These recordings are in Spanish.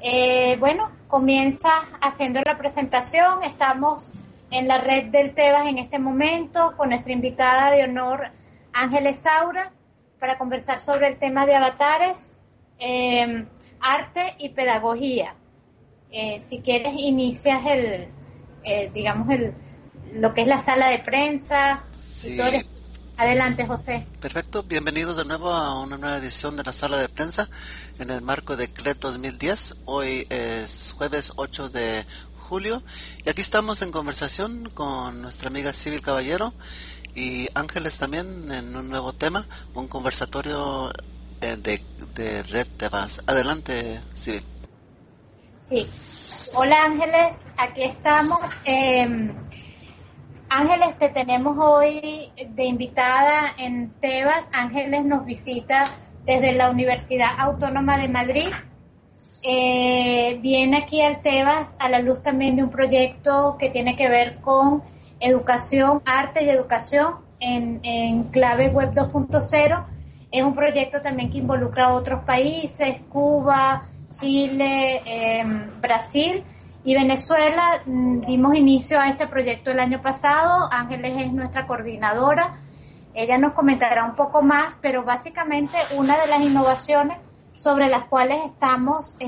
Bueno, comienza haciendo la presentación. Estamos en la red del Tebas en este momento con nuestra invitada de honor, Ángeles Saura, para conversar sobre el tema de avatares, arte y pedagogía. Si quieres, inicias lo que es la sala de prensa. Sí. Y todo Adelante, José. Perfecto, bienvenidos de nuevo a una nueva edición de la sala de prensa en el marco de CLET 2010. Hoy es jueves 8 de julio y aquí estamos en conversación con nuestra amiga Sibyl Caballero y Ángeles también en un nuevo tema, un conversatorio de Red Tebas. Adelante, Sibyl. Sí, hola Ángeles, aquí estamos. Ángeles, te tenemos hoy de invitada en Tebas. Ángeles nos visita desde la Universidad Autónoma de Madrid. Viene aquí al Tebas a la luz también de un proyecto que tiene que ver con educación, arte y educación en clave web 2.0. Es un proyecto también que involucra a otros países, Cuba, Chile, Brasil y Venezuela. Dimos inicio a este proyecto el año pasado. Ángeles es nuestra coordinadora. Ella nos comentará un poco más, pero básicamente una de las innovaciones sobre las cuales estamos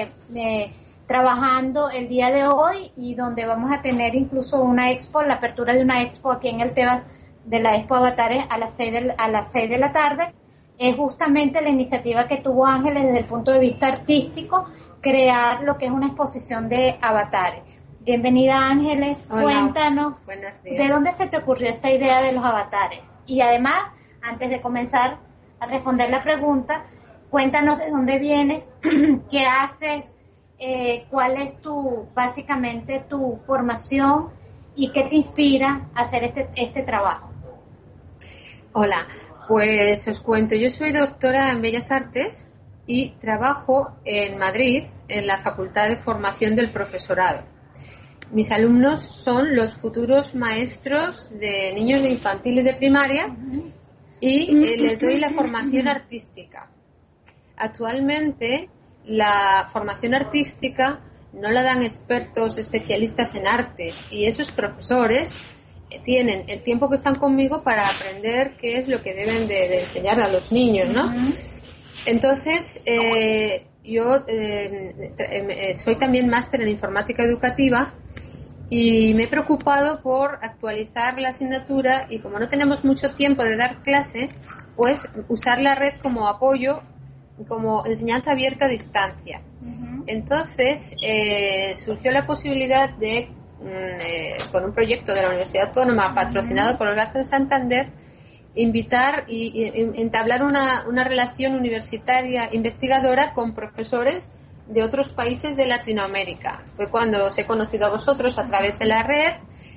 trabajando el día de hoy y donde vamos a tener incluso una expo, la apertura de una expo aquí en el Tebas de la Expo Avatares a las 6 de la tarde, es justamente la iniciativa que tuvo Ángeles desde el punto de vista artístico, crear lo que es una exposición de avatares. Bienvenida, Ángeles. Hola. Cuéntanos, ¿de dónde se te ocurrió esta idea de los avatares? Y además, antes de comenzar a responder la pregunta, cuéntanos de dónde vienes, qué haces, cuál es básicamente tu formación y qué te inspira a hacer este trabajo. Hola, pues os cuento, yo soy doctora en Bellas Artes y trabajo en Madrid en la Facultad de Formación del Profesorado. Mis alumnos son los futuros maestros de niños de infantil y de primaria y les doy la formación artística. Actualmente la formación artística no la dan expertos especialistas en arte y esos profesores tienen el tiempo que están conmigo para aprender qué es lo que deben de enseñar a los niños, ¿no? Entonces, yo soy también máster en informática educativa y me he preocupado por actualizar la asignatura y como no tenemos mucho tiempo de dar clase, pues usar la red como apoyo, como enseñanza abierta a distancia. Entonces, surgió la posibilidad de, con un proyecto de la Universidad Autónoma patrocinado por el Banco de Santander, invitar y entablar una relación universitaria investigadora con profesores de otros países de Latinoamérica. Fue cuando os he conocido a vosotros a través de la red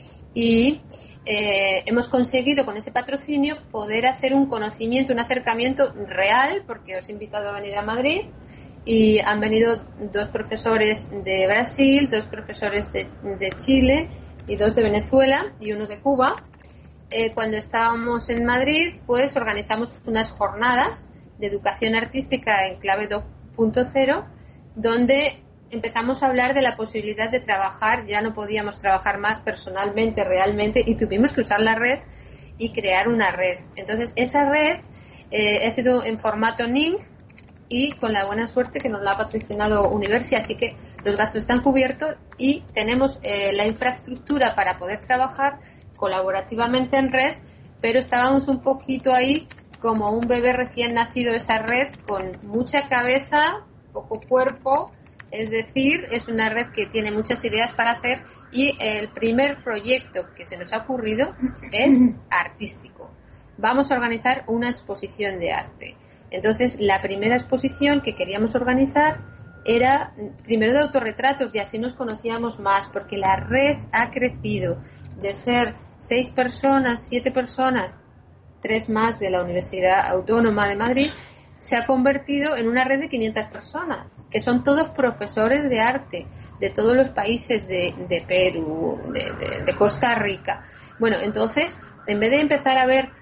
y hemos conseguido con ese patrocinio poder hacer un conocimiento, un acercamiento real, porque os he invitado a venir a Madrid y han venido 2 profesores de Brasil, 2 profesores de Chile y 2 de Venezuela y 1 de Cuba. Cuando estábamos en Madrid, pues organizamos unas jornadas de educación artística en clave 2.0, donde empezamos a hablar de la posibilidad de trabajar, ya no podíamos trabajar más personalmente, realmente, y tuvimos que usar la red y crear una red. Entonces, esa red ha sido en formato NING y con la buena suerte que nos la ha patrocinado Universi, así que los gastos están cubiertos y tenemos la infraestructura para poder trabajar colaborativamente en red, pero estábamos un poquito ahí como un bebé recién nacido, esa red con mucha cabeza, poco cuerpo, es decir, es una red que tiene muchas ideas para hacer y el primer proyecto que se nos ha ocurrido es artístico. Vamos a organizar una exposición de arte. Entonces, la primera exposición que queríamos organizar era primero de autorretratos y así nos conocíamos más, porque la red ha crecido de ser 6 personas, 7 personas, 3 más de la Universidad Autónoma de Madrid, se ha convertido en una red de 500 personas, que son todos profesores de arte, de todos los países de Perú, de Costa Rica. Bueno, entonces, en vez de empezar a ver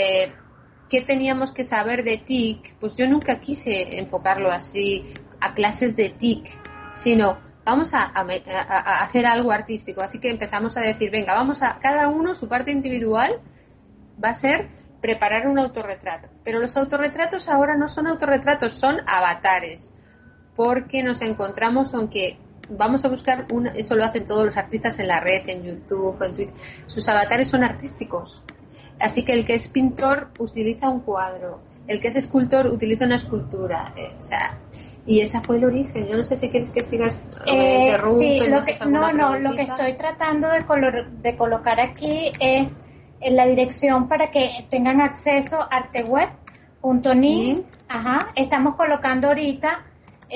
qué teníamos que saber de TIC, pues yo nunca quise enfocarlo así a clases de TIC. sino vamos a hacer algo artístico. Así que empezamos a decir, venga, cada uno, su parte individual va a ser preparar un autorretrato. Pero los autorretratos ahora no son autorretratos, son avatares, porque nos encontramos con que vamos a buscar eso lo hacen todos los artistas en la red, en YouTube, en Twitter. Sus avatares son artísticos. Así que el que es pintor utiliza un cuadro, el que es escultor utiliza una escultura. Y ese fue el origen. Yo no sé si quieres que sigas sí, lo que estoy tratando de colocar aquí es la dirección para que tengan acceso a arteweb.ni. Ajá, estamos colocando ahorita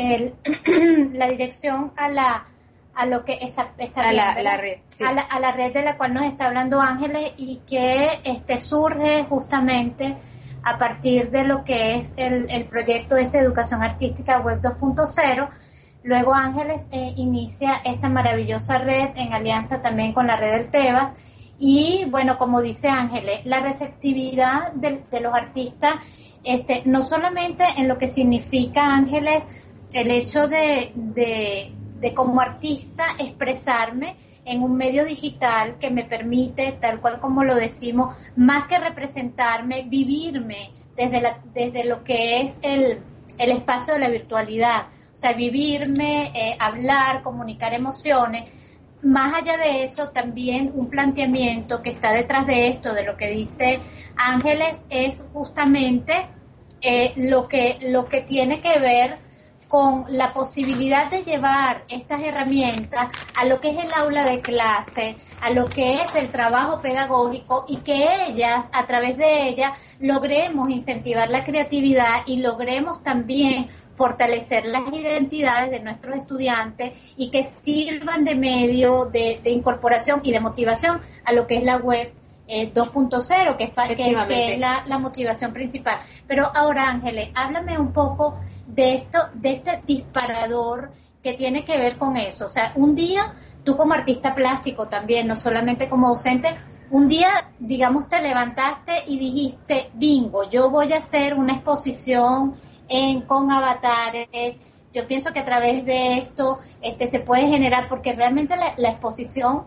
la dirección a lo que está la red, sí. a la red de la cual nos está hablando Ángeles y que surge justamente a partir de lo que es el proyecto de esta educación artística web 2.0. Luego Ángeles inicia esta maravillosa red en alianza también con la red del Tebas. Y bueno, como dice Ángeles, la receptividad de los artistas, no solamente en lo que significa, Ángeles, el hecho de como artista expresarme en un medio digital que me permite, tal cual como lo decimos, más que representarme, vivirme desde lo que es el espacio de la virtualidad. O sea, vivirme, hablar, comunicar emociones. Más allá de eso, también un planteamiento que está detrás de esto, de lo que dice Ángeles, es justamente lo que tiene que ver con la posibilidad de llevar estas herramientas a lo que es el aula de clase, a lo que es el trabajo pedagógico y que a través de ellas, logremos incentivar la creatividad y logremos también fortalecer las identidades de nuestros estudiantes y que sirvan de medio de incorporación y de motivación a lo que es la web 2.0, que es la motivación principal. Pero ahora, Ángeles, háblame un poco de este disparador que tiene que ver con eso. O sea, un día, tú como artista plástico también, no solamente como docente, un día, digamos, te levantaste y dijiste, bingo, yo voy a hacer una exposición con avatares. Yo pienso que a través de esto se puede generar, porque realmente la exposición,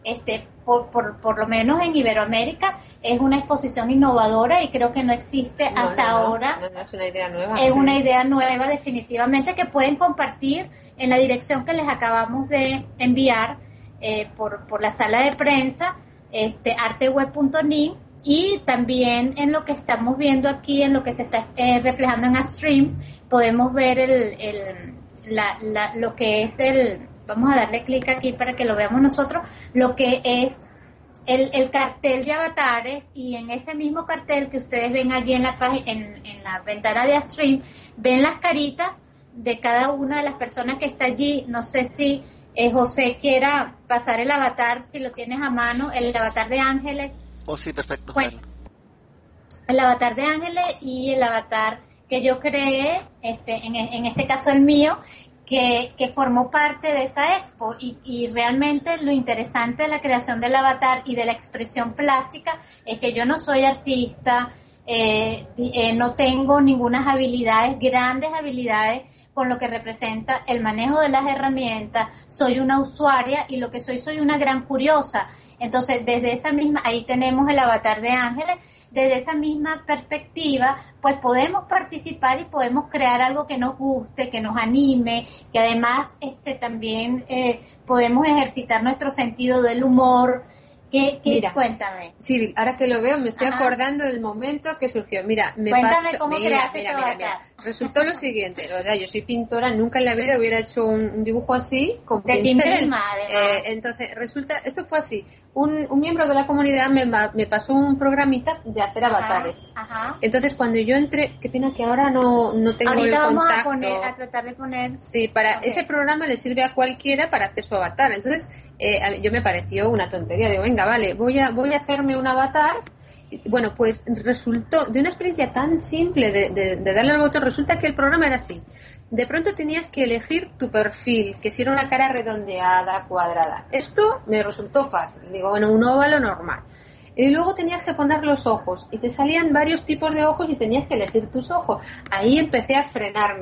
por lo menos en Iberoamérica, es una exposición innovadora y creo que no existe ahora. No, es una idea nueva. Es una idea nueva, definitivamente, que pueden compartir en la dirección que les acabamos de enviar por la sala de prensa, arteweb.ni, y también en lo que estamos viendo aquí, en lo que se está reflejando en Astream, podemos ver lo que es vamos a darle clic aquí para que lo veamos nosotros, lo que es el cartel de avatares, y en ese mismo cartel que ustedes ven allí en la ventana de Astream, ven las caritas de cada una de las personas que está allí. No sé si José quiera pasar el avatar, si lo tienes a mano, el avatar de Ángeles. Oh, sí, perfecto. Bueno, el avatar de Ángeles y el avatar que yo creé, en este caso el mío, que formó parte de esa expo, y realmente lo interesante de la creación del avatar y de la expresión plástica es que yo no soy artista, no tengo ninguna grandes habilidades con lo que representa el manejo de las herramientas. Soy una usuaria y lo que soy una gran curiosa. Entonces, desde esa misma, ahí tenemos el avatar de Ángeles, desde esa misma perspectiva, pues podemos participar y podemos crear algo que nos guste, que nos anime, que además también podemos ejercitar nuestro sentido del humor. Mira, cuéntame. Sí, ahora que lo veo me estoy acordando del momento que surgió. Mira, cuéntame cómo creaste tu avatar. Resultó lo siguiente, o sea, yo soy pintora, nunca en la vida hubiera hecho un dibujo así con de pincel. Entonces, esto fue así. Un miembro de la comunidad me pasó un programita de hacer avatares. Ajá. Entonces, cuando yo entré, qué pena que ahora no tengo ahorita el contacto. Vamos a tratar de poner. Sí, ese programa le sirve a cualquiera para hacer su avatar. Entonces, yo me pareció una tontería. Digo, venga, vale, voy a hacerme un avatar. Bueno, pues resultó de una experiencia tan simple de darle al botón. Resulta que el programa era así. De pronto tenías que elegir tu perfil, que si era una cara redondeada, cuadrada. Esto me resultó fácil. Digo, bueno, un óvalo normal. Y luego tenías que poner los ojos y te salían varios tipos de ojos y tenías que elegir tus ojos. Ahí empecé a frenarme.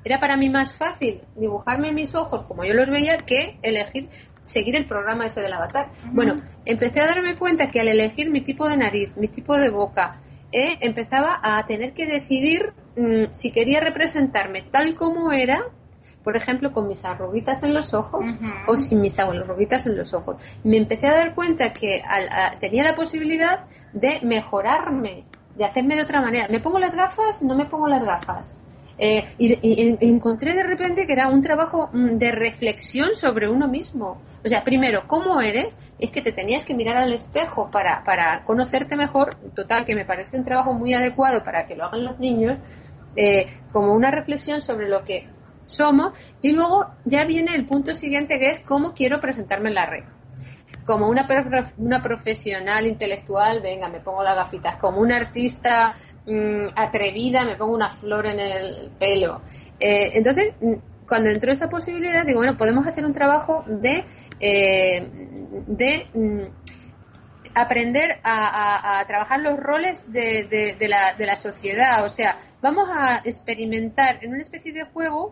era para mí más fácil dibujarme mis ojos como yo los veía que seguir el programa ese del avatar. Bueno, empecé a darme cuenta que al elegir mi tipo de nariz, mi tipo de boca, empezaba a tener que decidir si quería representarme tal como era, por ejemplo, con mis arruguitas en los ojos o sin mis arruguitas en los ojos. Me empecé a dar cuenta que tenía la posibilidad de mejorarme, de hacerme de otra manera. ¿Me pongo las gafas? ¿No me pongo las gafas? Y encontré de repente que era un trabajo de reflexión sobre uno mismo. O sea, primero, ¿cómo eres? Es que te tenías que mirar al espejo para conocerte mejor. Total, que me parece un trabajo muy adecuado para que lo hagan los niños, como una reflexión sobre lo que somos. Y luego ya viene el punto siguiente, que es cómo quiero presentarme en la red. Como una profesional intelectual, venga, me pongo las gafitas. Como una artista atrevida, me pongo una flor en el pelo. Entonces, cuando entró esa posibilidad, digo, bueno, podemos hacer un trabajo de aprender a trabajar los roles de la sociedad. O sea, vamos a experimentar en una especie de juego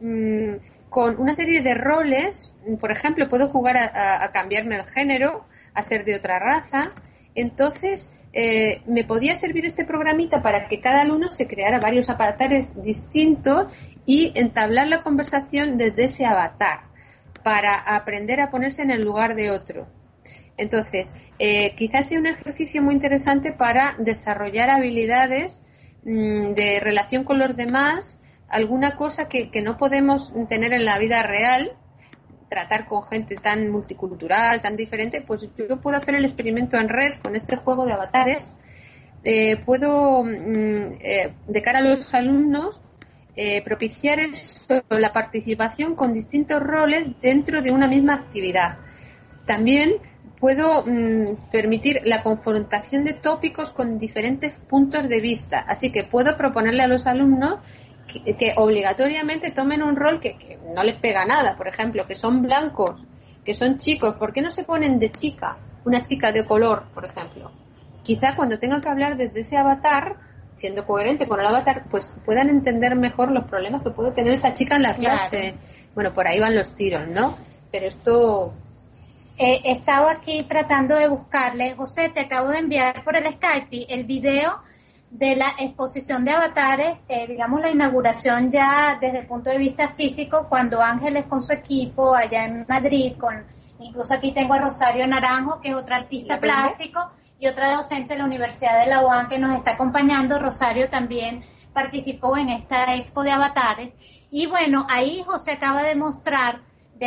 con una serie de roles. Por ejemplo, puedo jugar a cambiarme el género, a ser de otra raza. Entonces, me podía servir este programita para que cada alumno se creara varios avatares distintos y entablar la conversación desde ese avatar para aprender a ponerse en el lugar de otro. Entonces, quizás sea un ejercicio muy interesante para desarrollar habilidades de relación con los demás, alguna cosa que no podemos tener en la vida real, tratar con gente tan multicultural, tan diferente. Pues yo puedo hacer el experimento en red con este juego de avatares. Puedo, de cara a los alumnos, propiciar la participación con distintos roles dentro de una misma actividad. También puedo permitir la confrontación de tópicos con diferentes puntos de vista. Así que puedo proponerle a los alumnos que obligatoriamente tomen un rol que no les pega nada. Por ejemplo, que son blancos, que son chicos. ¿Por qué no se ponen de chica? Una chica de color, por ejemplo. Quizá cuando tengan que hablar desde ese avatar, siendo coherente con el avatar, pues puedan entender mejor los problemas que puede tener esa chica en la clase. Bueno, por ahí van los tiros, ¿no? Pero esto... He estado aquí tratando de buscarle. José, te acabo de enviar por el Skype el video de la exposición de avatares, digamos la inauguración ya desde el punto de vista físico, cuando Ángeles con su equipo allá en Madrid, incluso aquí tengo a Rosario Naranjo, que es otra artista plástico y otra docente de la Universidad de la UAM que nos está acompañando. Rosario también participó en esta expo de avatares. Y bueno, ahí José acaba de montar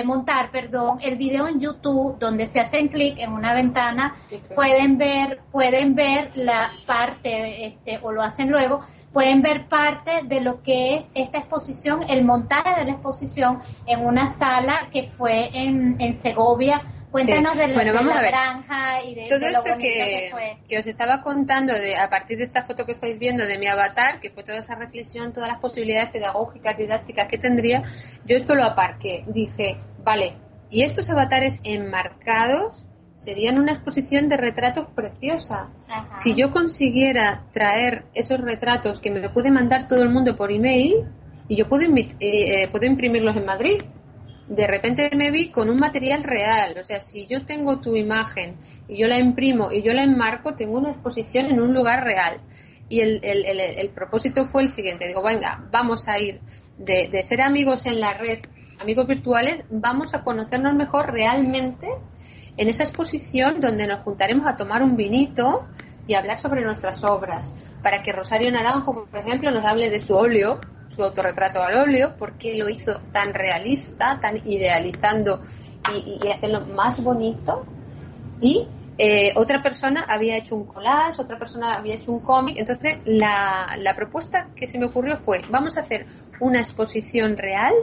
el video en YouTube, donde se hacen clic en una ventana, pueden ver la parte, o lo hacen luego, pueden ver parte de lo que es esta exposición, el montaje de la exposición en una sala que fue en Segovia. Cuéntanos de la granja y de todo lo esto bonito que fue. Que os estaba contando a partir de esta foto que estáis viendo de mi avatar, que fue toda esa reflexión, todas las posibilidades pedagógicas, didácticas que tendría. Yo esto lo aparqué, dije, vale, y estos avatares enmarcados serían una exposición de retratos preciosa. Ajá. Si yo consiguiera traer esos retratos que me puede mandar todo el mundo por email, y yo puedo imprimirlos en Madrid. De repente me vi con un material real. O sea, si yo tengo tu imagen y yo la imprimo y yo la enmarco, tengo una exposición en un lugar real. Y el propósito fue el siguiente. Digo, venga, vamos a ir de ser amigos en la red, amigos virtuales, vamos a conocernos mejor realmente en esa exposición donde nos juntaremos a tomar un vinito y hablar sobre nuestras obras. Para que Rosario Naranjo, por ejemplo, nos hable de su óleo, su autorretrato al óleo, porque lo hizo tan realista, tan idealizando y hacerlo más bonito. Y otra persona había hecho un collage, otra persona había hecho un cómic. Entonces la propuesta que se me ocurrió fue, vamos a hacer una exposición real,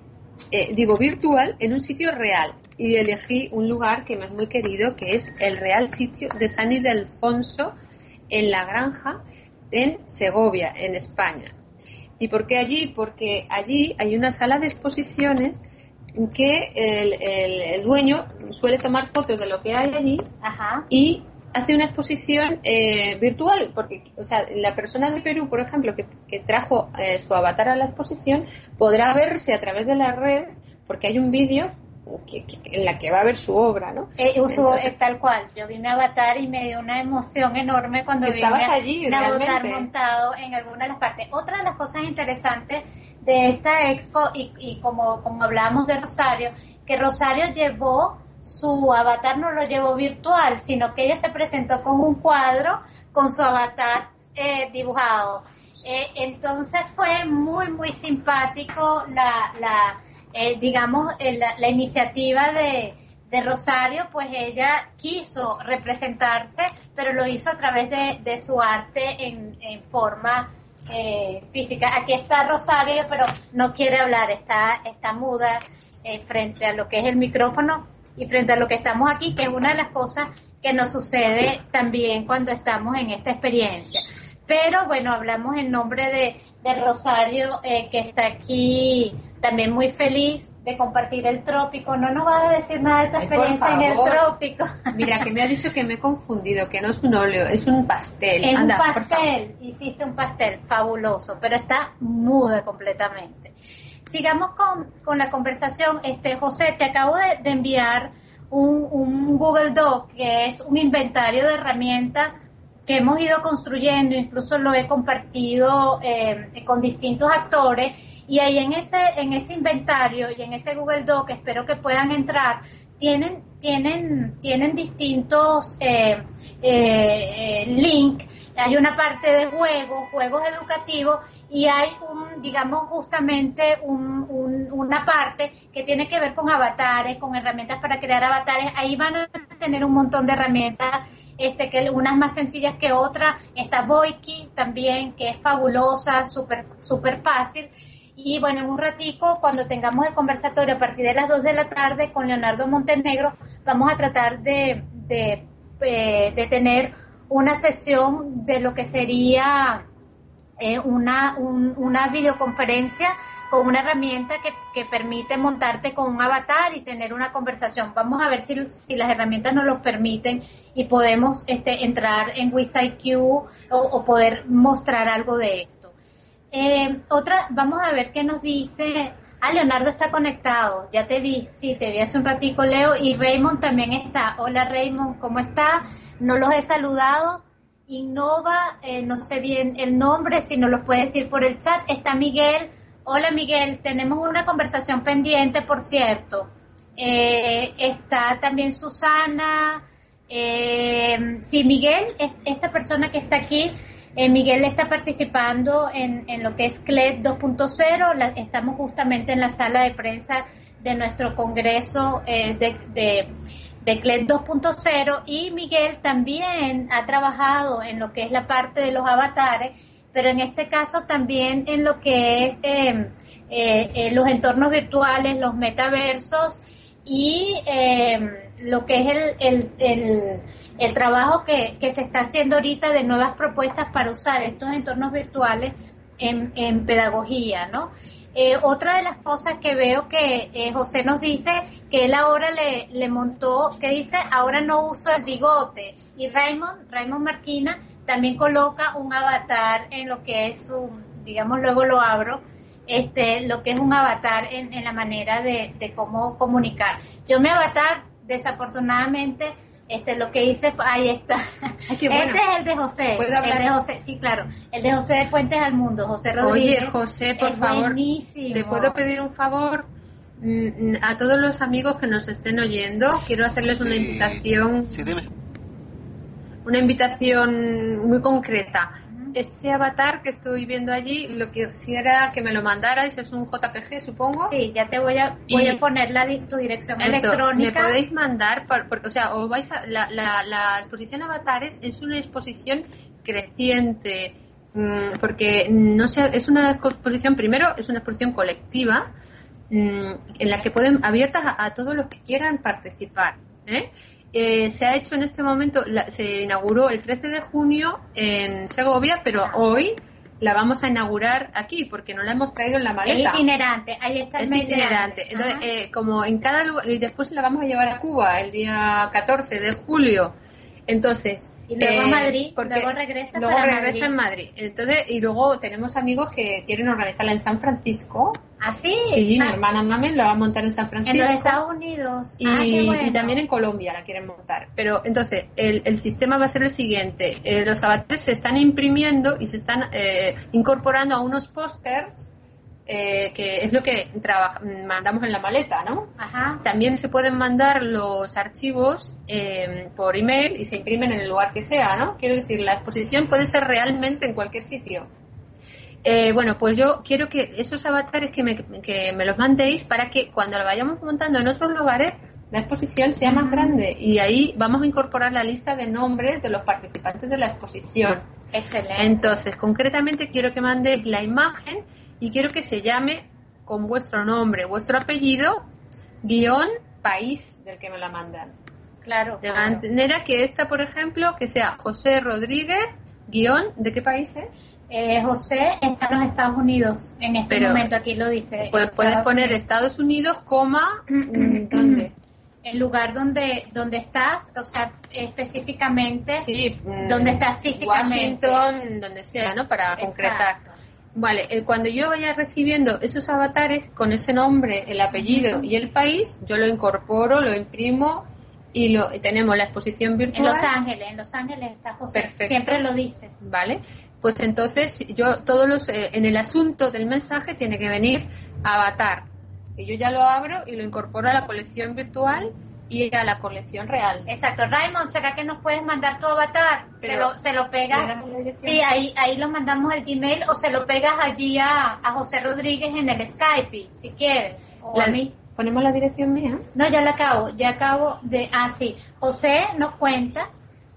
virtual, en un sitio real. Y elegí un lugar que me es muy querido, que es el Real Sitio de San Ildefonso, en La Granja, en Segovia, en España. ¿Y por qué allí? Porque allí hay una sala de exposiciones que el dueño suele tomar fotos de lo que hay allí. Ajá. Y hace una exposición virtual, porque, o sea, la persona de Perú, por ejemplo, que trajo su avatar a la exposición, podrá verse a través de la red, porque hay un vídeo en la que va a ver su obra, ¿no? Tal cual. Yo vi mi avatar y me dio una emoción enorme cuando vi allí, mi avatar montado en alguna de las partes. Otra de las cosas interesantes de esta expo, y como hablábamos de Rosario, que Rosario llevó su avatar, no lo llevó virtual, sino que ella se presentó con un cuadro con su avatar dibujado. Entonces fue muy, muy simpático la iniciativa de Rosario, pues ella quiso representarse, pero lo hizo a través de su arte en forma física. Aquí está Rosario, pero no quiere hablar, está muda frente a lo que es el micrófono y frente a lo que estamos aquí, que es una de las cosas que nos sucede también cuando estamos en esta experiencia. Pero bueno, hablamos en nombre de Rosario, que está aquí también muy feliz de compartir el trópico. No nos vas a decir nada de tu experiencia en el trópico. Mira, que me ha dicho que me he confundido, que no es un óleo, es un pastel. Es un pastel, hiciste un pastel fabuloso, pero está muda completamente. Sigamos con la conversación. José, te acabo de enviar un Google Doc, que es un inventario de herramientas que hemos ido construyendo, incluso lo he compartido con distintos actores, y ahí en ese inventario y en ese Google Doc, espero que puedan entrar, tienen distintos links. Hay una parte de juegos educativos, y hay justamente una parte que tiene que ver con avatares, con herramientas para crear avatares. Ahí van a tener un montón de herramientas, que unas más sencillas que otras. Está Voiki también, que es fabulosa, súper fácil. Y bueno, en un ratico, cuando tengamos el conversatorio a partir de las 2 de la tarde con Leonardo Montenegro, vamos a tratar de tener una sesión de lo que sería una videoconferencia con una herramienta que permite montarte con un avatar y tener una conversación. Vamos a ver si las herramientas nos lo permiten y podemos entrar en WizIQ o poder mostrar algo de esto. Vamos a ver qué nos dice. Leonardo está conectado, ya te vi, sí, te vi hace un ratico, Leo, y Raymond también está. Hola Raymond, ¿cómo está? No los he saludado. Innova, no sé bien el nombre, si nos lo puede decir por el chat. Está Miguel. Hola Miguel, tenemos una conversación pendiente, por cierto. Está también Susana. Sí, Miguel, esta persona que está aquí, Miguel está participando en lo que es CLED 2.0. Estamos justamente en la sala de prensa de nuestro congreso de CLED 2.0, y Miguel también ha trabajado en lo que es la parte de los avatares, pero en este caso también en lo que es los entornos virtuales, los metaversos, y lo que es el trabajo que se está haciendo ahorita de nuevas propuestas para usar estos entornos virtuales en pedagogía, ¿no? Otra de las cosas que veo que José nos dice que él ahora le montó, que dice, ahora no uso el bigote, y Raymond Marquina también coloca un avatar en lo que es luego lo abro, lo que es un avatar en la manera de cómo comunicar. Yo mi avatar, desafortunadamente, lo que hice, ahí está. Ay, qué bueno. Este es el de José. ¿Puedo hablar? El de José, sí, claro. El de José de Puentes al Mundo, José Rodríguez. Oye, José, por favor, buenísimo. ¿Te puedo pedir un favor? A todos los amigos que nos estén oyendo, quiero hacerles una invitación. Sí, dime. Una invitación muy concreta. Este avatar que estoy viendo allí, lo que quisiera que me lo mandarais, es un JPG, supongo. Sí, ya te voy a poner tu dirección electrónica. Me podéis mandar, porque, o sea, os vais la exposición Avatares es una exposición creciente, porque no sé, es una exposición, primero, es una exposición colectiva, en la que pueden, abiertas a todos los que quieran participar, se ha hecho en este momento, se inauguró el 13 de junio en Segovia, pero hoy la vamos a inaugurar aquí porque no la hemos traído en la maleta. Es itinerante, ahí está el itinerante. Entonces, como en cada lugar, y después la vamos a llevar a Cuba el día 14 de julio. Entonces, y luego a Madrid, luego regresa en Madrid. Entonces, y luego tenemos amigos que quieren organizarla en San Francisco. ¿Ah, sí? Sí, mi hermana Mami la va a montar en San Francisco. En los Estados Unidos. Y, qué bueno. y también en Colombia la quieren montar. Pero entonces, el sistema va a ser el siguiente. Los avatares se están imprimiendo y se están incorporando a unos pósters que es lo que mandamos en la maleta, ¿no? Ajá. También se pueden mandar los archivos por email y se imprimen en el lugar que sea, ¿no? Quiero decir, la exposición puede ser realmente en cualquier sitio. Bueno, pues yo quiero que esos avatares que me los mandéis para que cuando lo vayamos montando en otros lugares la exposición sea más grande y ahí vamos a incorporar la lista de nombres de los participantes de la exposición. Excelente. Entonces, concretamente quiero que mandéis la imagen y quiero que se llame con vuestro nombre, vuestro apellido, guión país del que me la mandan. Claro. De manera que esta, por ejemplo, que sea José Rodríguez, guión, ¿de qué país es? José está en los Estados Unidos. En este momento aquí lo dice. Pues puedes poner Estados Unidos, coma, ¿dónde? El lugar donde estás, o sea, específicamente, sí, donde estás físicamente. Washington, donde sea, ¿no? Para concretar. Vale, cuando yo vaya recibiendo esos avatares con ese nombre, el apellido y el país, yo lo incorporo, lo imprimo y tenemos la exposición virtual. En Los Ángeles está José. Perfecto. Siempre lo dice. Vale, pues entonces yo en el asunto del mensaje tiene que venir avatar. Y yo ya lo abro y lo incorporo a la colección virtual y a la colección real. Exacto. Raymond, ¿será que nos puedes mandar tu avatar? Se lo pegas. Sí, ahí lo mandamos al Gmail o se lo pegas allí a José Rodríguez en el Skype, si quieres. O a mí. ¿Ponemos la dirección mía? No, ya acabo de... sí. José nos cuenta...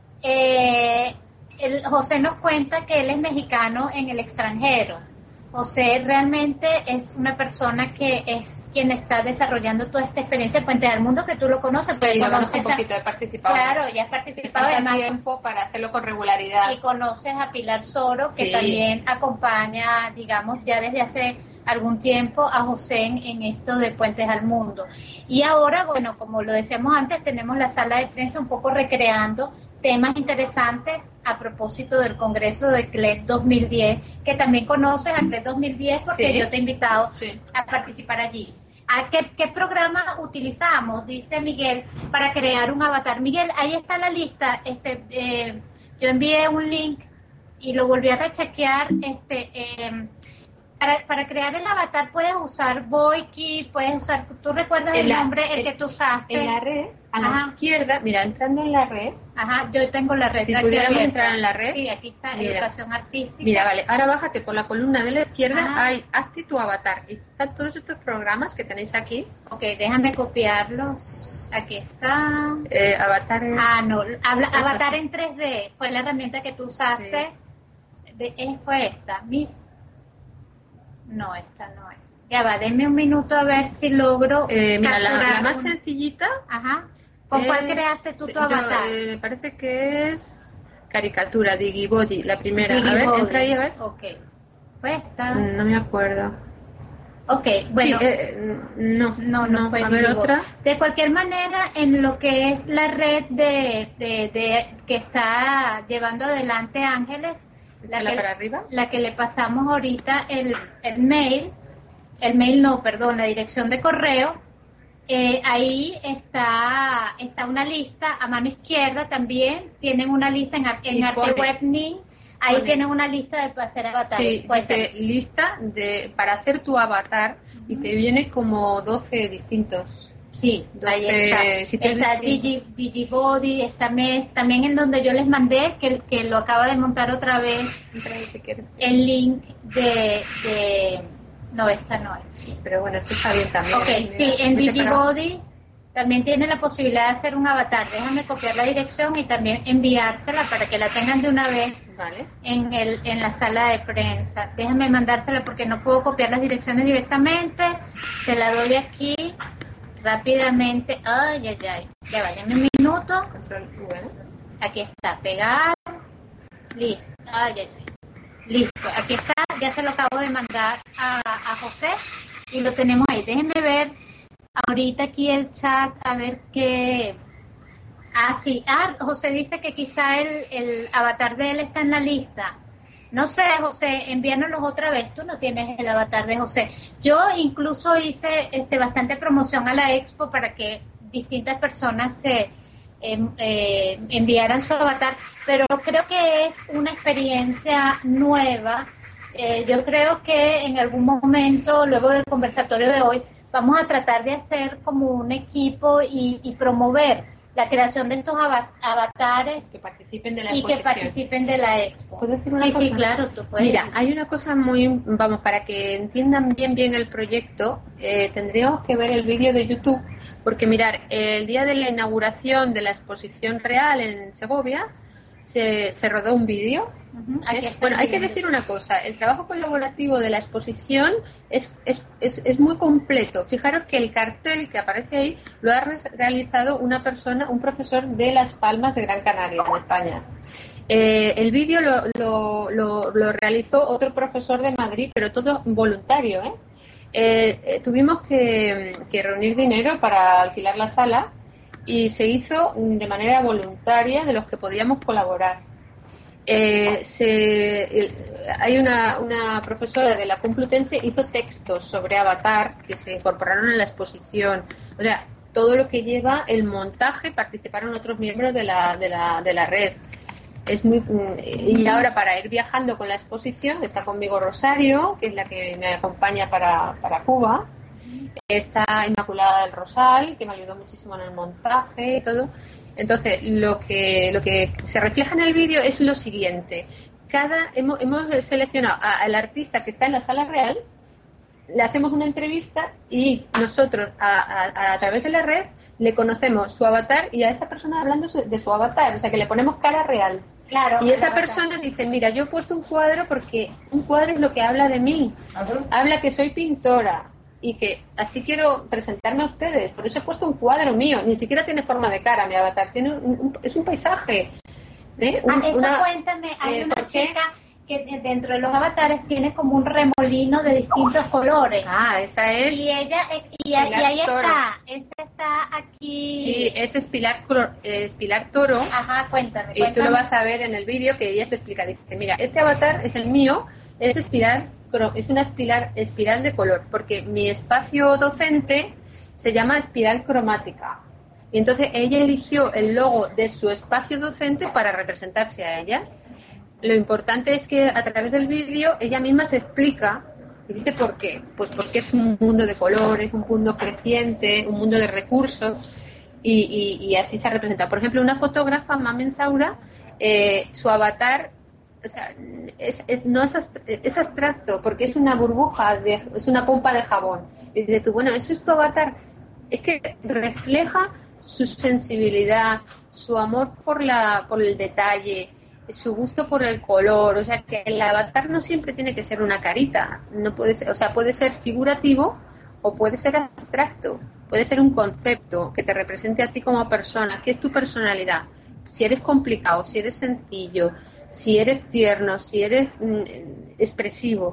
José nos cuenta que él es mexicano en el extranjero. José realmente es una persona que es quien está desarrollando toda esta experiencia en Puente del Mundo, que tú lo conoces. Sí, yo conozco un poquito, he participado. Claro, ya has participado. Además, tiempo para hacerlo con regularidad. Y conoces a Pilar Soro, que también acompaña, digamos, ya desde hace algún tiempo a José en esto de Puentes al Mundo. Y ahora, bueno, como lo decíamos antes, tenemos la sala de prensa un poco recreando temas interesantes a propósito del Congreso de CLED 2010, que también conoces a CLED 2010 porque yo te he invitado a participar allí. ¿Qué programa utilizamos? Dice Miguel, para crear un avatar. Miguel, ahí está la lista. Yo envié un link y lo volví a rechequear. Para crear el avatar puedes usar Voiki, puedes usar, ¿tú recuerdas el nombre que tú usaste? En la red, a la izquierda, mira, entrando en la red. Ajá, yo tengo la red. Si pudiéramos entrar en la red. Sí, aquí está, educación artística. Mira, vale, ahora bájate por la columna de la izquierda, hay Hazte tu avatar. Y están todos estos programas que tenéis aquí. Ok, déjame copiarlos. Aquí está. Avatar en... no, avatar en 3D, fue la herramienta que tú usaste. Fue esta, No, esta no es. Ya va, denme un minuto a ver si logro. Mira, la más sencillita. Ajá. ¿Con cuál creaste tú tu avatar? Me parece que es caricatura, Digibody, la primera. Digibody. A ver, entra ahí, a ver. Ok. Pues está. No me acuerdo. Ok, bueno. Sí, no fue. A ver, otra. De cualquier manera, en lo que es la red de que está llevando adelante Ángeles, la que le pasamos ahorita el mail la dirección de correo, ahí está una lista a mano izquierda también, tienen una lista en Arte Webning, ahí tienen una lista de hacer avatar. Sí, lista para hacer tu avatar y te viene como 12 distintos. Sí, ahí está Digibody, está Mes, también en donde yo les mandé, que lo acaba de montar otra vez, el link no, esta no es. Pero bueno, esto está bien también. Ok, sí, en Digibody también tiene la posibilidad de hacer un avatar. Déjame copiar la dirección y también enviársela para que la tengan de una vez en la sala de prensa. Déjame mandársela porque no puedo copiar las direcciones directamente. Se la doy aquí rápidamente. Ya va, denme un minuto. Aquí está, pegar. Listo. Listo, aquí está, ya se lo acabo de mandar a José y lo tenemos ahí. Déjenme ver ahorita aquí el chat, a ver qué... Ah, sí. Ah, José dice que quizá el avatar de él está en la lista. No sé, José, envíanoslos otra vez. Tú no tienes el avatar de José. Yo incluso hice bastante promoción a la expo para que distintas personas se enviaran su avatar, pero creo que es una experiencia nueva. Yo creo que en algún momento, luego del conversatorio de hoy, vamos a tratar de hacer como un equipo y promover la creación de estos avatares que participen de la y exposición. que participen de la expo. ¿Puedo decir una cosa? Sí, claro, tú puedes. Mira, hay una cosa muy, vamos, para que entiendan bien el proyecto, tendríamos que ver el vídeo de YouTube, porque mirar, el día de la inauguración de la exposición real en Segovia, se rodó un vídeo. Bueno, hay que decir una cosa, el trabajo colaborativo de la exposición es muy completo. Fijaros que el cartel que aparece ahí lo ha realizado una persona, un profesor de Las Palmas de Gran Canaria, en España. El vídeo lo realizó otro profesor de Madrid, pero todo voluntario. Tuvimos que reunir dinero para alquilar la sala y se hizo de manera voluntaria de los que podíamos colaborar. Hay una profesora de la Complutense hizo textos sobre Avatar que se incorporaron en la exposición. O sea, todo lo que lleva el montaje participaron otros miembros de la red. Y ahora, para ir viajando con la exposición, está conmigo Rosario, que es la que me acompaña para Cuba. Está Inmaculada del Rosal, que me ayudó muchísimo en el montaje y todo. Entonces, lo que se refleja en el vídeo es lo siguiente. Hemos seleccionado al artista que está en la sala real, le hacemos una entrevista y nosotros, a través de la red, le conocemos su avatar y a esa persona hablando de su avatar. O sea, que le ponemos cara real. Claro, y esa persona dice, mira, yo he puesto un cuadro porque un cuadro es lo que habla de mí. Habla que soy pintora y que así quiero presentarme a ustedes. Por eso he puesto un cuadro mío. Ni siquiera tiene forma de cara mi avatar. Es un paisaje. Cuéntame, hay una chica que dentro de los avatares tiene como un remolino de distintos colores. Ah, esa es. Y ella, y ahí está. Esa está aquí. Sí, esa es Pilar Toro. Ajá, cuéntame. Y tú lo vas a ver en el vídeo que ella se explica. Dice, mira, este avatar es el mío, es una espiral de color, porque mi espacio docente se llama espiral cromática. Y entonces ella eligió el logo de su espacio docente para representarse a ella. Lo importante es que a través del vídeo ella misma se explica y dice por qué. Pues porque es un mundo de colores, un mundo creciente, un mundo de recursos y así se ha representado. Por ejemplo, una fotógrafa, Mamen Saura, su avatar, o sea, es abstracto porque es una burbuja, es una pompa de jabón. Y dices tú, bueno, eso es tu avatar. Es que refleja su sensibilidad, su amor por el detalle, su gusto por el color. O sea, que el avatar no siempre tiene que ser una carita, no puede ser, o sea, puede ser figurativo o puede ser abstracto, puede ser un concepto que te represente a ti como persona. ¿Qué es tu personalidad? Si eres complicado, si eres sencillo, si eres tierno, si eres expresivo,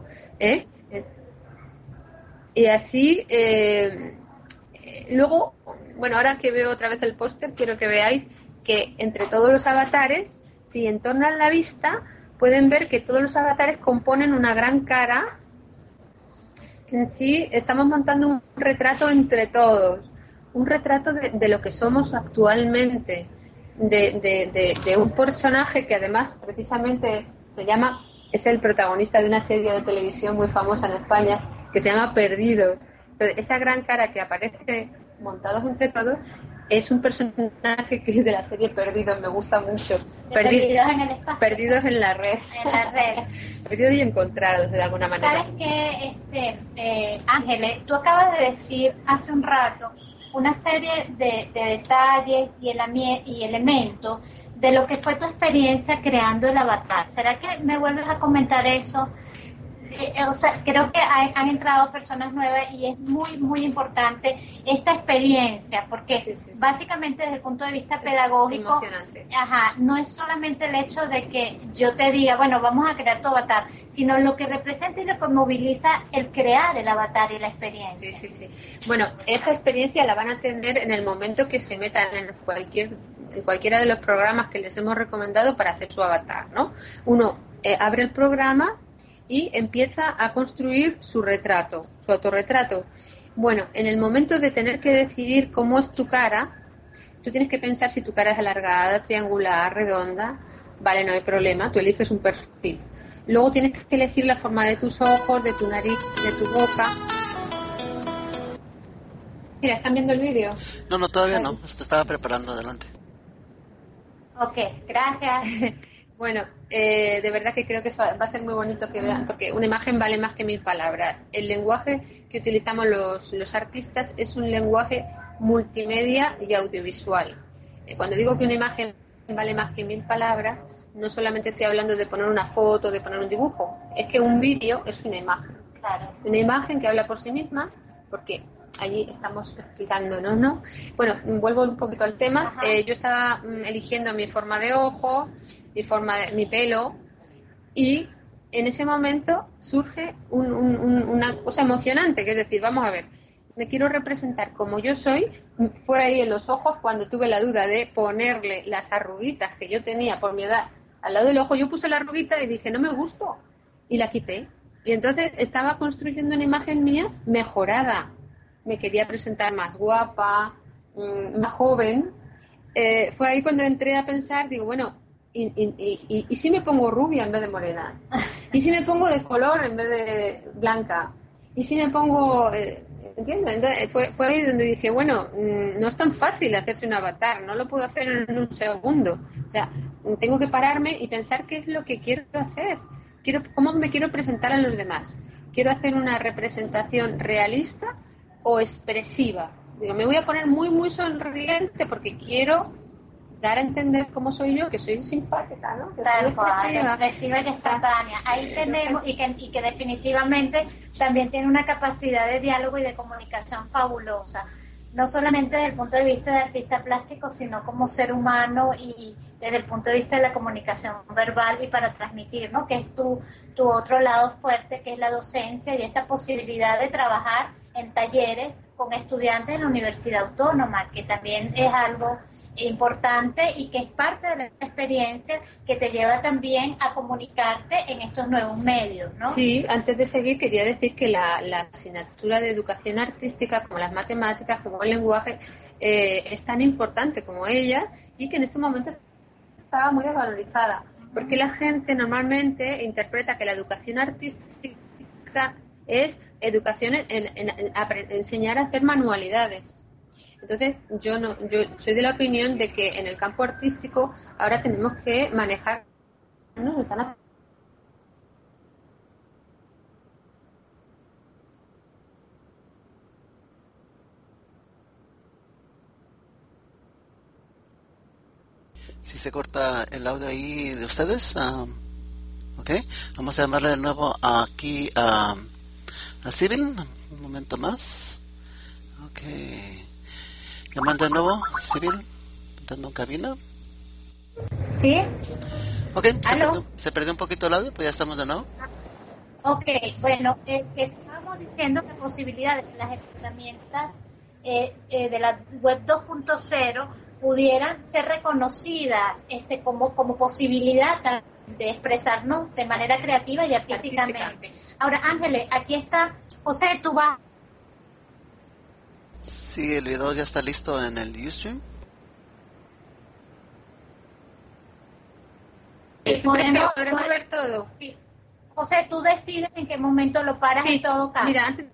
y así luego, bueno, ahora que veo otra vez el póster, quiero que veáis que entre todos los avatares, si entornan la vista, pueden ver que todos los avatares componen una gran cara. En sí, estamos montando un retrato entre todos, un retrato de lo que somos actualmente, de un personaje que además precisamente es el protagonista de una serie de televisión muy famosa en España que se llama Perdidos. Entonces, esa gran cara que aparece montados entre todos es un personaje que es de la serie Perdidos, me gusta mucho. Perdidos en el espacio. Perdidos en la red. En la red. Perdidos y encontrados de alguna manera. ¿Sabes qué, Ángeles? Tú acabas de decir hace un rato una serie de detalles y elementos de lo que fue tu experiencia creando el avatar. ¿Será que me vuelves a comentar eso? O sea, creo que han entrado personas nuevas y es muy, muy importante esta experiencia, porque sí. Básicamente desde el punto de vista pedagógico, no es solamente el hecho de que yo te diga, bueno, vamos a crear tu avatar, sino lo que representa y lo que moviliza el crear el avatar y la experiencia. Sí. Bueno, esa experiencia la van a tener en el momento que se metan en cualquier en cualquiera de los programas que les hemos recomendado para hacer su avatar, ¿no? Uno abre el programa y empieza a construir su retrato, su autorretrato. Bueno, en el momento de tener que decidir cómo es tu cara, tú tienes que pensar si tu cara es alargada, triangular, redonda. Vale, no hay problema, tú eliges un perfil. Luego tienes que elegir la forma de tus ojos, de tu nariz, de tu boca. Mira, ¿están viendo el vídeo? No, todavía no. Usted estaba preparando, adelante. Ok, gracias. Bueno, de verdad que creo que va a ser muy bonito que vean, porque una imagen vale más que 1000 palabras. El lenguaje que utilizamos los artistas es un lenguaje multimedia y audiovisual. Cuando digo que una imagen vale más que 1000 palabras, no solamente estoy hablando de poner una foto, de poner un dibujo, es que un vídeo es una imagen. Claro. Una imagen que habla por sí misma, porque allí estamos explicándonos, ¿no? Bueno, vuelvo un poquito al tema. Yo estaba eligiendo mi forma de ojo, mi pelo, y en ese momento surge una cosa emocionante, que es decir, vamos a ver, me quiero representar como yo soy. Fue ahí en los ojos cuando tuve la duda de ponerle las arruguitas que yo tenía por mi edad al lado del ojo. Yo puse la arruguita y dije, no me gustó, y la quité. Y entonces estaba construyendo una imagen mía mejorada. Me quería presentar más guapa, más joven. Fue ahí cuando entré a pensar, digo, bueno, ¿y si me pongo rubia en vez de morena? ¿Y si me pongo de color en vez de blanca? ¿Y si me pongo...? ¿Entiendes? Entonces, fue ahí donde dije, bueno, no es tan fácil hacerse un avatar, no lo puedo hacer en un segundo. O sea, tengo que pararme y pensar qué es lo que quiero hacer. ¿Cómo me quiero presentar a los demás? ¿Quiero hacer una representación realista o expresiva? Digo, me voy a poner muy, muy sonriente porque quiero dar a entender cómo soy yo, que soy simpática, ¿no? Que claro, soy expresiva y espontánea. Ahí tenemos, y que definitivamente también tiene una capacidad de diálogo y de comunicación fabulosa, no solamente desde el punto de vista de artista plástico, sino como ser humano y desde el punto de vista de la comunicación verbal y para transmitir, ¿no? Que es tu otro lado fuerte, que es la docencia y esta posibilidad de trabajar en talleres con estudiantes de la Universidad Autónoma, que también es algo importante y que es parte de la experiencia que te lleva también a comunicarte en estos nuevos medios, ¿no? Sí, antes de seguir quería decir que la asignatura de educación artística, como las matemáticas, como el lenguaje, es tan importante como ella, y que en este momento estaba muy desvalorizada, porque la gente normalmente interpreta que la educación artística es educación en enseñar a hacer manualidades. Entonces, yo soy de la opinión de que en el campo artístico ahora tenemos que manejar, ¿no? Están haciendo. Si se corta el audio ahí de ustedes, ok, vamos a llamarle de nuevo aquí a Cyril, un momento más, ok. Llamando de nuevo, Cyril, dando cabina. ¿Sí? Ok, se perdió un poquito el audio, pues ya estamos de nuevo. Ok, bueno, estábamos diciendo la posibilidad de que las herramientas de la web 2.0 pudieran ser reconocidas como posibilidad de expresarnos de manera creativa y artísticamente. Ahora, Ángeles, aquí está, José, tú vas. Sí, el video ya está listo en el Ustream. Podemos ver todo. Sí. José, tú decides en qué momento lo paras en todo caso. Mira, antes...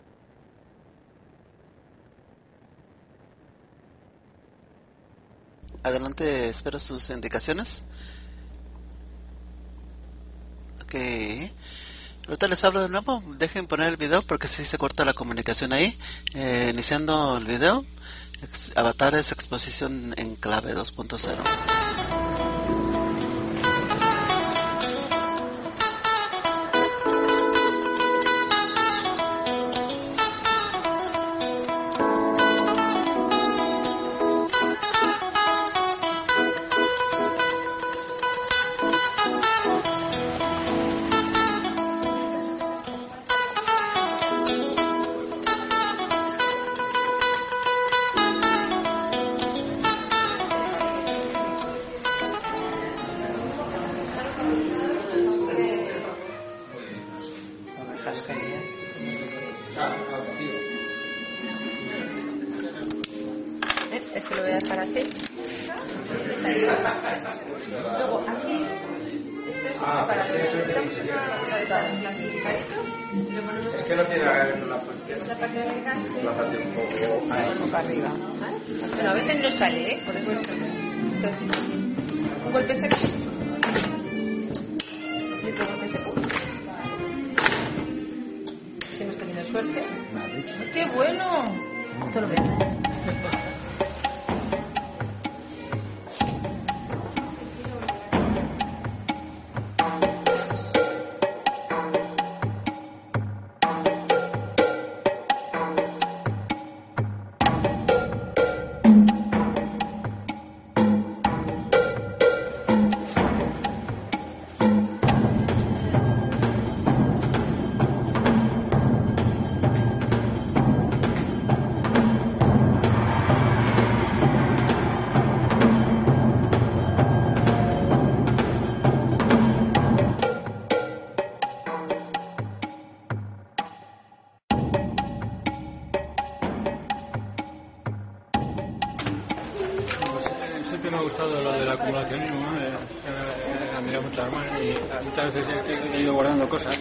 Adelante, espero sus indicaciones. Ok. Ahorita les hablo de nuevo. Dejen poner el video porque si se corta la comunicación ahí. Iniciando el video. Avatares exposición en clave 2.0. lo voy a dejar así. Luego aquí, esto es un separador. Necesitamos una clasificadito. Es que no tiene la posición. Es la parte del enganche. La parte un poco arriba. ¿Vale? Bueno, a veces no sale, por supuesto. Entonces, un golpe seco. Y otro golpe seco. Si hemos tenido suerte. ¡Qué bueno! Esto lo veo. Siempre me ha gustado lo del acumulacionismo, ¿no? He admirado mucho a Armand y muchas veces he ido guardando cosas,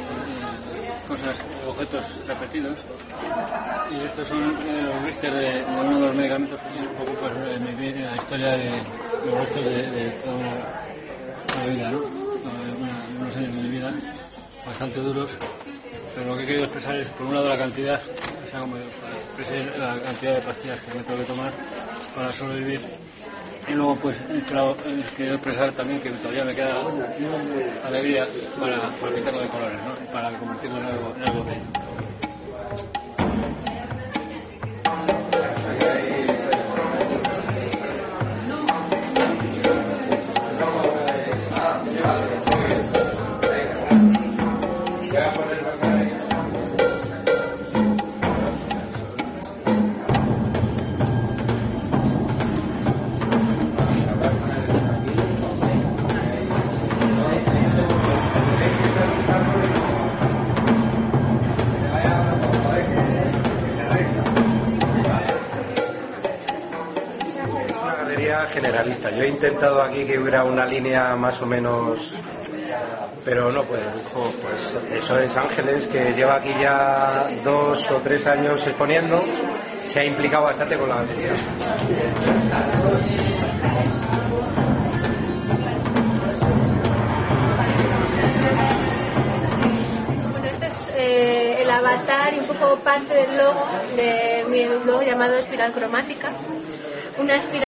objetos repetidos, y estos son los blisters de uno de los medicamentos que tiene un poco pues, la historia de los restos de toda la vida, ¿no? Unos años de mi vida bastante duros, pero lo que he querido expresar es, por un lado, la cantidad, o sea, como expresé la cantidad de pastillas que me tengo que tomar para sobrevivir. Y luego pues he querido expresar también que todavía me queda alegría para pintarlo de colores, ¿no? Para convertirlo en algo bello. generalista. Yo he intentado aquí que hubiera una línea más o menos, pero no puede. Pues eso es Ángeles, que lleva aquí ya 2 o 3 años exponiendo, se ha implicado bastante con la batería. Bueno, este es el avatar y un poco parte del logo de mi logo llamado Espiral Cromática. Una espiral.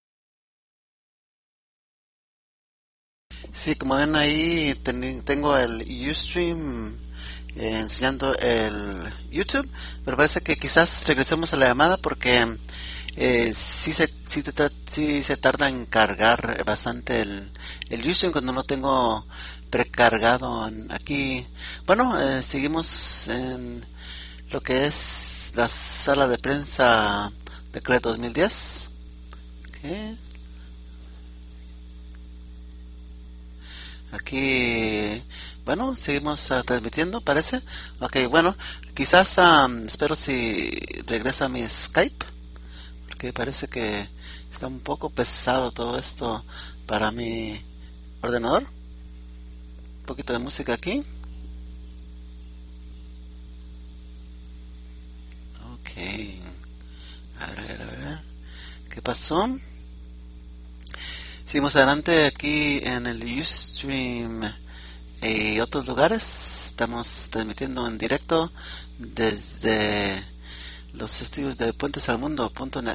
Sí, como ven ahí tengo el Ustream enseñando el YouTube, pero parece que quizás regresemos a la llamada porque sí se tarda en cargar bastante el Ustream cuando no tengo precargado aquí. Bueno, seguimos en lo que es la sala de prensa de CRED 2010. Okay. Aquí, bueno, seguimos transmitiendo, parece. Ok, bueno, quizás espero si regresa mi Skype, porque parece que está un poco pesado todo esto para mi ordenador. Un poquito de música aquí. Ok, a ver, ¿qué pasó? Seguimos adelante aquí en el Ustream y otros lugares. Estamos transmitiendo en directo desde los estudios de puentesalmundo.net.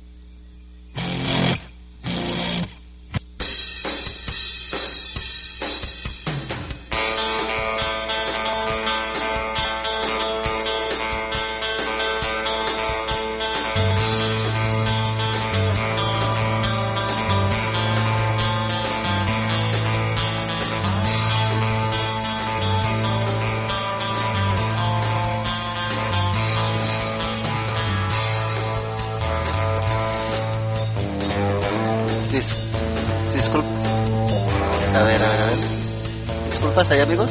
Disculpa. A ver. Disculpas ahí, amigos.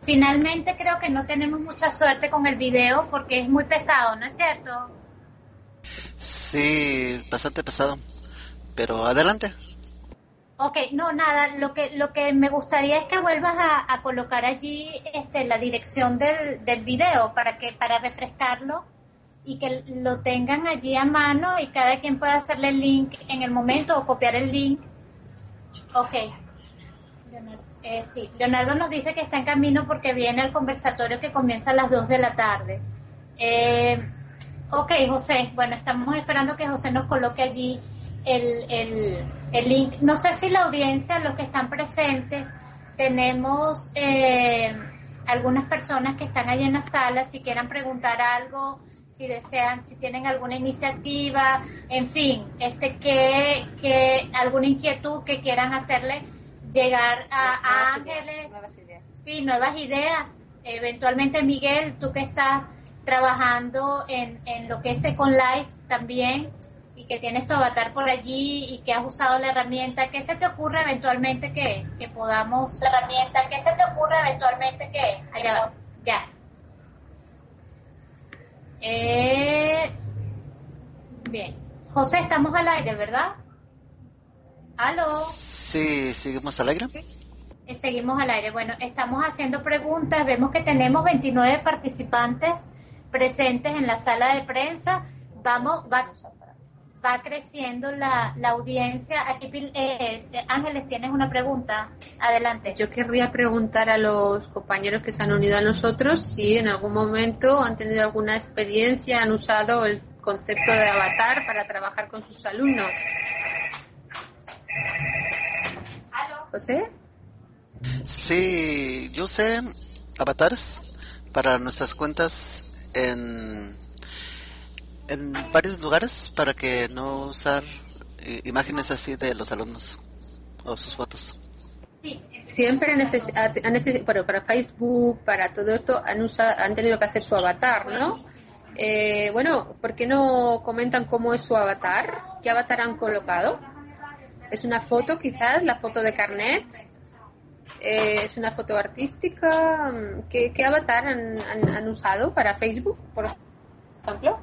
finalmente creo que no tenemos mucha suerte con el video porque es muy pesado, ¿no es cierto? Sí, bastante pesado, pero adelante. Ok, no, nada, lo que me gustaría es que vuelvas a colocar allí la dirección del video para refrescarlo y que lo tengan allí a mano y cada quien pueda hacerle el link en el momento o copiar el link. Ok. Sí, Leonardo nos dice que está en camino porque viene al conversatorio que comienza a las 2 de la tarde. Ok, José, bueno, estamos esperando que José nos coloque allí el link. No sé si la audiencia, los que están presentes, tenemos algunas personas que están allí en la sala, si quieran preguntar algo, si desean, si tienen alguna iniciativa, en fin, que alguna inquietud que quieran hacerle llegar a Ángeles. Nuevas ideas. Sí, nuevas ideas. Eventualmente, Miguel, tú que estás trabajando en lo que es Second Life también y que tienes tu avatar por allí y que has usado la herramienta, ¿qué se te ocurre eventualmente que podamos? La herramienta, ¿qué se te ocurre eventualmente que? Allá va, ya. Bien. José, estamos al aire, ¿verdad? ¿Aló? Sí, seguimos al aire. Seguimos al aire. Bueno, estamos haciendo preguntas. Vemos que tenemos 29 participantes presentes en la sala de prensa. Va creciendo la audiencia. Aquí, Ángeles, tienes una pregunta. Adelante. Yo querría preguntar a los compañeros que se han unido a nosotros si en algún momento han tenido alguna experiencia, han usado el concepto de avatar para trabajar con sus alumnos. ¿José? Sí, yo usé avatares para nuestras cuentas en varios lugares para que no usar imágenes así de los alumnos o sus fotos. Sí. Siempre bueno, para Facebook, para todo esto, han tenido que hacer su avatar, ¿no? Bueno, ¿por qué no comentan cómo es su avatar? ¿Qué avatar han colocado? ¿Es una foto quizás, la foto de carnet? ¿Es una foto artística? ¿Qué avatar han usado para Facebook, por ejemplo?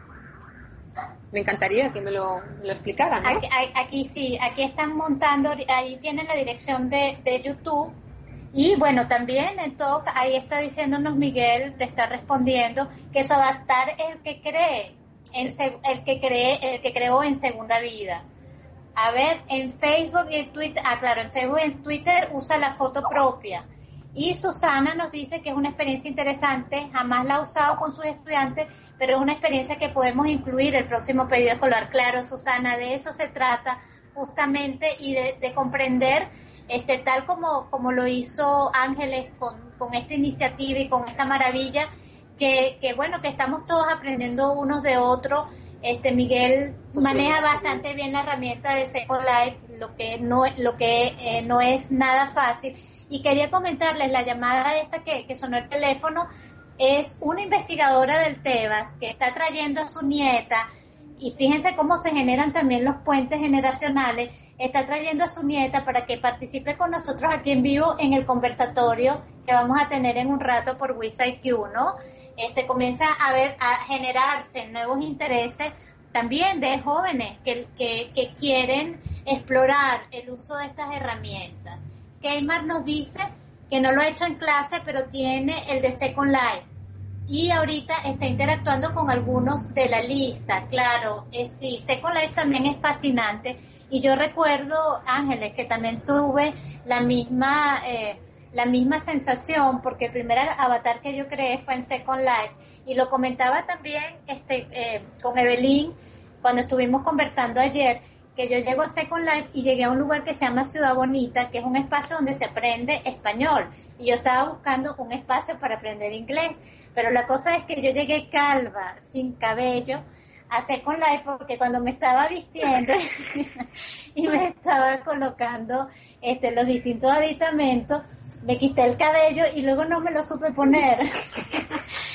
Me encantaría que me lo explicaran, ¿no? Aquí sí, aquí están montando, ahí tienen la dirección de YouTube. Y bueno, también en todo, ahí está diciéndonos Miguel, te está respondiendo que su avatar es el que cree, el que creó en Segunda Vida. A ver, en Facebook y en Twitter, claro, en Facebook y en Twitter usa la foto propia. Y Susana nos dice que es una experiencia interesante, jamás la ha usado con sus estudiantes, pero es una experiencia que podemos incluir el próximo periodo escolar. Claro, Susana, de eso se trata justamente y de comprender, tal como lo hizo Ángeles con esta iniciativa y con esta maravilla, que bueno, que estamos todos aprendiendo unos de otros. Miguel maneja bastante bien la herramienta de Second Life, lo que no es nada fácil. Y quería comentarles, la llamada esta que sonó el teléfono es una investigadora del TEBAS que está trayendo a su nieta, y fíjense cómo se generan también los puentes generacionales, está trayendo a su nieta para que participe con nosotros aquí en vivo en el conversatorio que vamos a tener en un rato por WizIQ, ¿no? Comienza a generarse nuevos intereses también de jóvenes que quieren explorar el uso de estas herramientas. Keymar nos dice que no lo ha hecho en clase, pero tiene el de Second Life. Y ahorita está interactuando con algunos de la lista. Claro, sí, Second Life también es fascinante. Y yo recuerdo, Ángeles, que también tuve la misma sensación, porque el primer avatar que yo creé fue en Second Life. Y lo comentaba también con Evelyn cuando estuvimos conversando ayer, que yo llego a Second Life y llegué a un lugar que se llama Ciudad Bonita, que es un espacio donde se aprende español. Y yo estaba buscando un espacio para aprender inglés. Pero la cosa es que yo llegué calva, sin cabello, a Second Life, porque cuando me estaba vistiendo y me estaba colocando los distintos aditamentos, me quité el cabello y luego no me lo supe poner.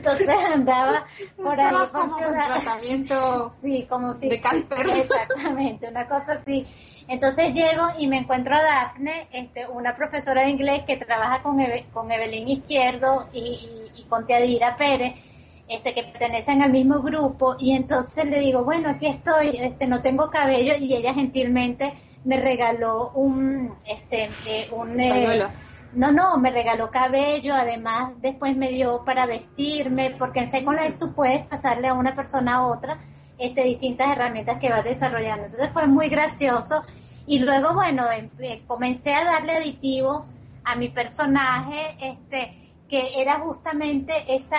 Entonces andaba por ahí por como un tratamiento sí, como si, de cáncer. Exactamente, una cosa así. Entonces llego y me encuentro a Dafne, una profesora de inglés que trabaja con Evelyn Izquierdo y con Tiadira Pérez, que pertenecen al mismo grupo, y entonces le digo, bueno, aquí estoy, no tengo cabello, y ella gentilmente me regaló un pañuelo. No, me regaló cabello, además después me dio para vestirme, porque en Second Life tú puedes pasarle a una persona a otra distintas herramientas que vas desarrollando. Entonces fue muy gracioso, y luego, bueno, comencé a darle aditivos a mi personaje, que era justamente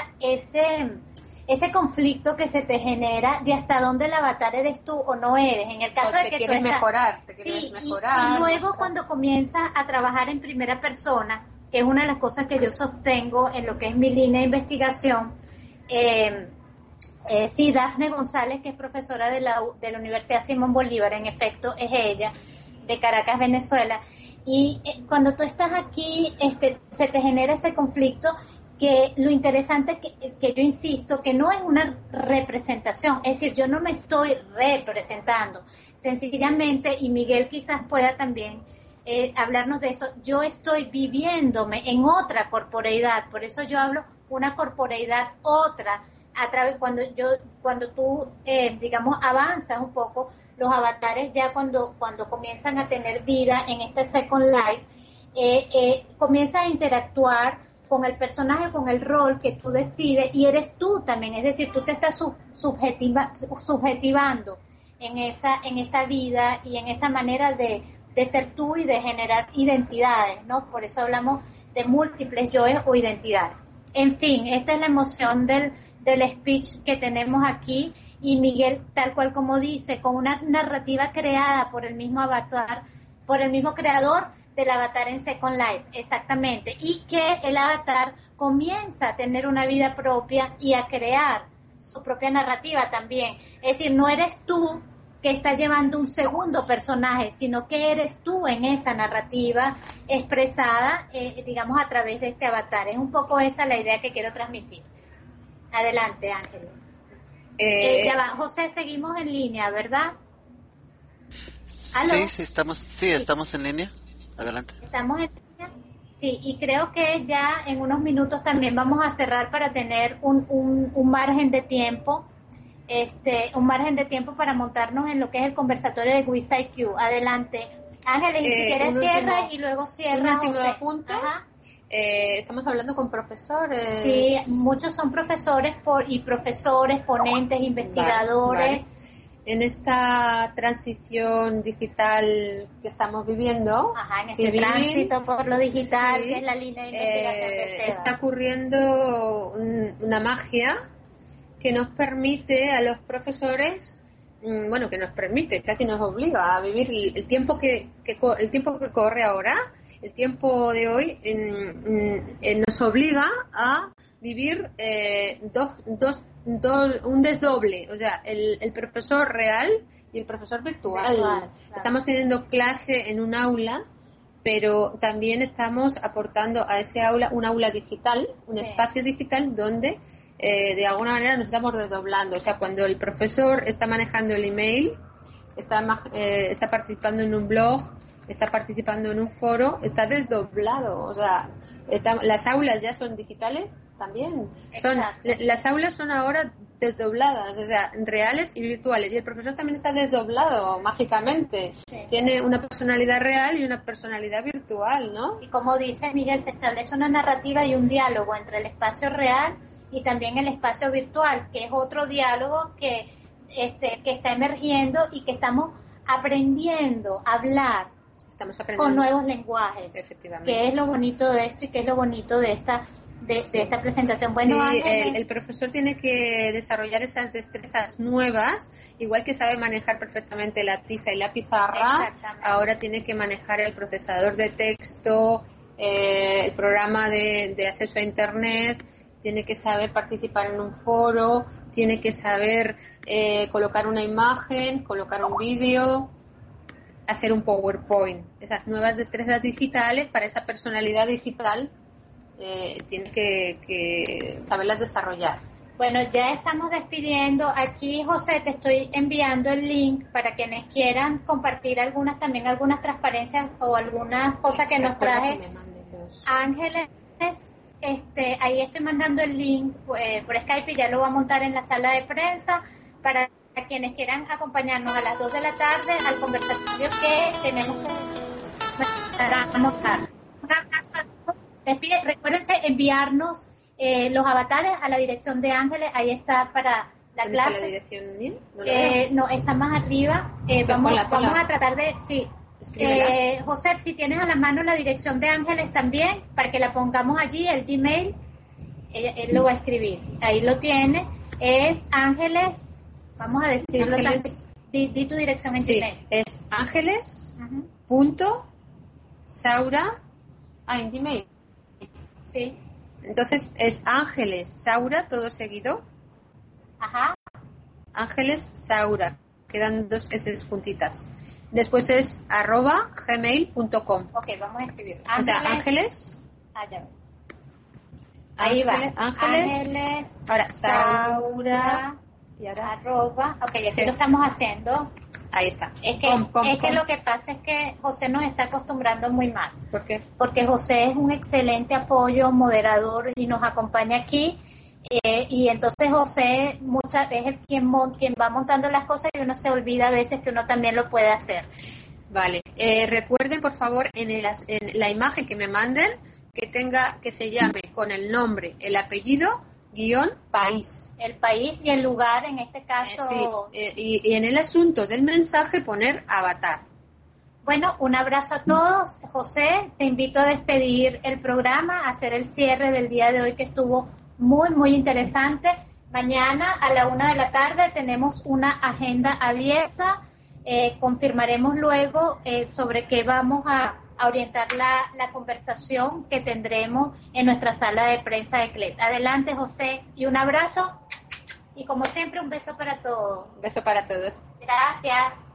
ese conflicto que se te genera de hasta dónde el avatar eres tú o no eres, en el caso de que quieres mejorar, y luego cuando comienzas a trabajar en primera persona, que es una de las cosas que yo sostengo en lo que es mi línea de investigación, sí, Dafne González, que es profesora de la Universidad Simón Bolívar, en efecto es ella, de Caracas, Venezuela, y cuando tú estás aquí, se te genera ese conflicto, que lo interesante que yo insisto, que no es una representación, es decir, yo no me estoy representando, sencillamente, y Miguel quizás pueda también hablarnos de eso, yo estoy viviéndome en otra corporeidad, por eso yo hablo una corporeidad otra, a través cuando tú digamos avanzas un poco, los avatares ya cuando comienzan a tener vida en este Second Life, comienzas a interactuar con el personaje, con el rol que tú decides, y eres tú también, es decir, tú te estás subjetivando en esa vida y en esa manera de ser tú y de generar identidades, ¿no? Por eso hablamos de múltiples yoes o identidades. En fin, esta es la emoción del speech que tenemos aquí, y Miguel, tal cual como dice, con una narrativa creada por el mismo avatar, por el mismo creador del avatar en Second Life, exactamente, y que el avatar comienza a tener una vida propia y a crear su propia narrativa también. Es decir, no eres tú que estás llevando un segundo personaje, sino que eres tú en esa narrativa expresada, digamos, a través de este avatar. Es un poco esa la idea que quiero transmitir. Adelante, Ángel. Ya va, José, seguimos en línea, ¿verdad? ¿Aló? Sí, estamos en línea. Adelante. Estamos en línea. Sí, y creo que ya en unos minutos también vamos a cerrar para tener un margen de tiempo, un margen de tiempo para montarnos en lo que es el conversatorio de WizIQ. Adelante. Ángeles, y si quieres cierra y luego cierra. Un último apunte. Estamos hablando con profesores. Sí, muchos son profesores profesores, ponentes, investigadores. Vale. En esta transición digital que estamos viviendo, en este tránsito por lo digital, sí, que es la línea de investigación de Esteban, está ocurriendo una magia que nos permite a los profesores, casi nos obliga a vivir el tiempo que corre ahora. El tiempo de hoy nos obliga a vivir un desdoble, o sea, el profesor real y el profesor virtual. Claro. Estamos teniendo clase en un aula, pero también estamos aportando a ese aula un aula digital, un espacio digital donde de alguna manera nos estamos desdoblando. O sea, cuando el profesor está manejando el email, está participando en un blog, está participando en un foro, está desdoblado. O sea, las aulas ya son digitales también. Las aulas son ahora desdobladas, o sea, reales y virtuales. Y el profesor también está desdoblado mágicamente. Sí. Tiene una personalidad real y una personalidad virtual, ¿no? Y como dice Miguel, se establece una narrativa y un diálogo entre el espacio real y también el espacio virtual, que es otro diálogo que está emergiendo y que estamos aprendiendo a hablar. Estamos aprendiendo con nuevos lenguajes. Efectivamente. Que es lo bonito de esto y que es lo bonito de esta presentación. Bueno, sí, el profesor tiene que desarrollar esas destrezas nuevas, igual que sabe manejar perfectamente la tiza y la pizarra. Ahora tiene que manejar el procesador de texto, el programa de acceso a internet, tiene que saber participar en un foro, tiene que saber colocar una imagen, colocar un vídeo, hacer un PowerPoint. Esas nuevas destrezas digitales para esa personalidad digital tiene que saberlas desarrollar. Bueno, ya estamos despidiendo. Aquí, José, te estoy enviando el link para quienes quieran compartir algunas transparencias o algunas cosas que nos traje Ángeles. Ahí estoy mandando el link por Skype y ya lo voy a montar en la sala de prensa para quienes quieran acompañarnos a las 2 de la tarde al conversatorio que tenemos que montar. Un abrazo. Recuérdense enviarnos los avatares a la dirección de Ángeles. Ahí está para la clase. ¿Está la dirección bien? No, está más arriba. Vamos a tratar de... Sí. José, si tienes a la mano la dirección de Ángeles también, para que la pongamos allí, el Gmail, él lo va a escribir. Ahí lo tiene. Es Ángeles, vamos a decirlo. Ángeles, di tu dirección en Gmail. Es Ángeles Saura en Gmail. Sí. Entonces es Ángeles Saura, todo seguido. Ajá. Ángeles Saura, quedan 2 S juntitas. Después es @gmail.com. Ok, vamos a escribir. O sea, Ángeles. Ya. Ahí va. Ángeles. Ahora, Saura. Y ahora arroba. Ok, aquí lo estamos haciendo. Ahí está. Es que lo que pasa es que José nos está acostumbrando muy mal. ¿Por qué? Porque José es un excelente apoyo, moderador y nos acompaña aquí. Y entonces José muchas veces quien va montando las cosas y uno se olvida a veces que uno también lo puede hacer. Vale. Recuerden, por favor, en la imagen que me manden que se llame con el nombre, el apellido, _país. El país y el lugar, en este caso. Y en el asunto del mensaje poner avatar. Bueno, un abrazo a todos. José, te invito a despedir el programa, a hacer el cierre del día de hoy que estuvo muy, muy interesante. Mañana a la 1 de la tarde tenemos una agenda abierta. Confirmaremos luego sobre qué vamos a orientar la conversación que tendremos en nuestra sala de prensa de CLET. Adelante, José, y un abrazo. Y como siempre, un beso para todos. Un beso para todos. Gracias.